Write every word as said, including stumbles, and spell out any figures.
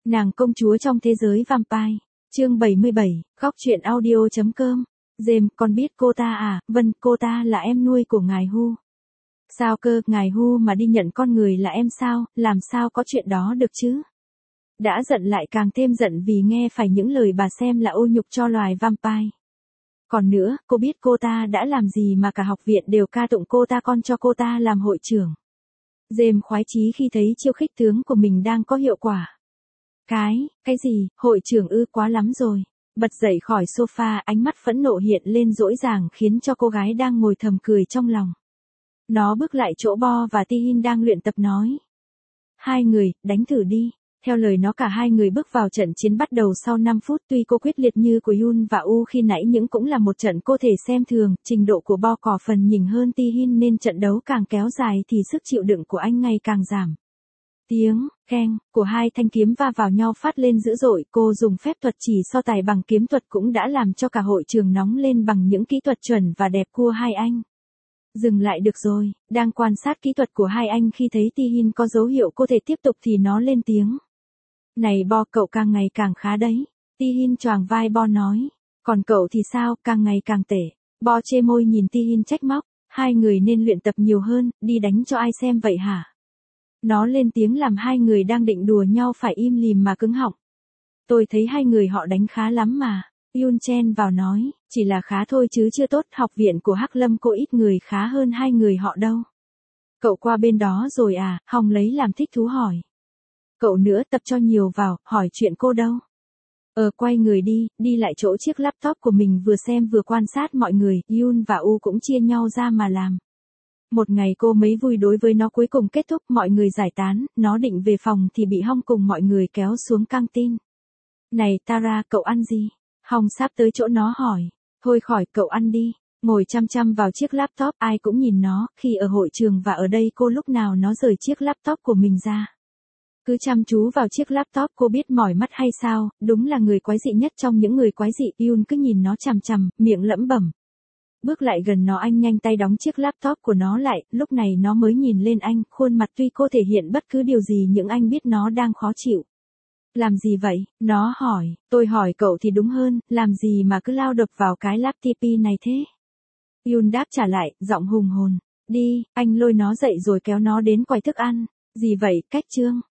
Nàng công chúa trong thế giới vampire. Chương bảy mươi bảy, góc truyện audio chấm com. James, con biết cô ta à? Vâng, cô ta là em nuôi của ngài Hu. Sao cơ, ngài Hu mà đi nhận con người là em sao, làm sao có chuyện đó được chứ? Đã giận lại càng thêm giận vì nghe phải những lời bà xem là ô nhục cho loài vampire. Còn nữa, cô biết cô ta đã làm gì mà cả học viện đều ca tụng cô ta con cho cô ta làm hội trưởng. James khoái chí khi thấy chiêu khích tướng của mình đang có hiệu quả. Cái, cái gì, hội trưởng ư, quá lắm rồi. Bật dậy khỏi sofa, ánh mắt phẫn nộ hiện lên dỗi dàng khiến cho cô gái đang ngồi thầm cười trong lòng. Nó bước lại chỗ Bo và Tihin đang luyện tập nói. Hai người, đánh thử đi. Theo lời nó cả hai người bước vào trận chiến bắt đầu sau năm phút, tuy cô quyết liệt như của Yun và U khi nãy nhưng cũng là một trận cô thể xem thường, trình độ của Bo có phần nhỉnh hơn Tihin nên trận đấu càng kéo dài thì sức chịu đựng của anh ngày càng giảm. Tiếng, keng, của hai thanh kiếm va vào nhau phát lên dữ dội, cô dùng phép thuật chỉ so tài bằng kiếm thuật cũng đã làm cho cả hội trường nóng lên bằng những kỹ thuật chuẩn và đẹp của hai anh. Dừng lại được rồi, đang quan sát kỹ thuật của hai anh khi thấy Tihin có dấu hiệu cô thể tiếp tục thì nó lên tiếng. Này Bo, cậu càng ngày càng khá đấy. Tihin choàng vai Bo nói. Còn cậu thì sao, càng ngày càng tệ. Bo chê môi nhìn Tihin trách móc. Hai người nên luyện tập nhiều hơn, đi đánh cho ai xem vậy hả? Nó lên tiếng làm hai người đang định đùa nhau phải im lìm mà cứng họng. Tôi thấy hai người họ đánh khá lắm mà. Yun chen vào nói, chỉ là khá thôi chứ chưa tốt, học viện của Hắc Lâm có ít người khá hơn hai người họ đâu. Cậu qua bên đó rồi à? Hồng lấy làm thích thú hỏi. Cậu nữa, tập cho nhiều vào, hỏi chuyện cô đâu. Ờ quay người đi, đi lại chỗ chiếc laptop của mình vừa xem vừa quan sát mọi người, Yun và U cũng chia nhau ra mà làm. Một ngày cô mấy vui đối với nó cuối cùng kết thúc, mọi người giải tán, nó định về phòng thì bị Hong cùng mọi người kéo xuống căng tin. Này Tara, cậu ăn gì? Hong sắp tới chỗ nó hỏi. Thôi khỏi, cậu ăn đi. Ngồi chăm chăm vào chiếc laptop, ai cũng nhìn nó, khi ở hội trường và ở đây cô lúc nào nó rời chiếc laptop của mình ra. Cứ chăm chú vào chiếc laptop, cô biết mỏi mắt hay sao, đúng là người quái dị nhất trong những người quái dị. Yun cứ nhìn nó chằm chằm, miệng lẩm bẩm. Bước lại gần nó, anh nhanh tay đóng chiếc laptop của nó lại, lúc này nó mới nhìn lên anh, khuôn mặt tuy cô thể hiện bất cứ điều gì nhưng anh biết nó đang khó chịu. Làm gì vậy? Nó hỏi, tôi hỏi cậu thì đúng hơn, làm gì mà cứ lao đập vào cái laptop này thế? Yun đáp trả lại, giọng hùng hồn. Đi, anh lôi nó dậy rồi kéo nó đến quầy thức ăn. Gì vậy, cách trương?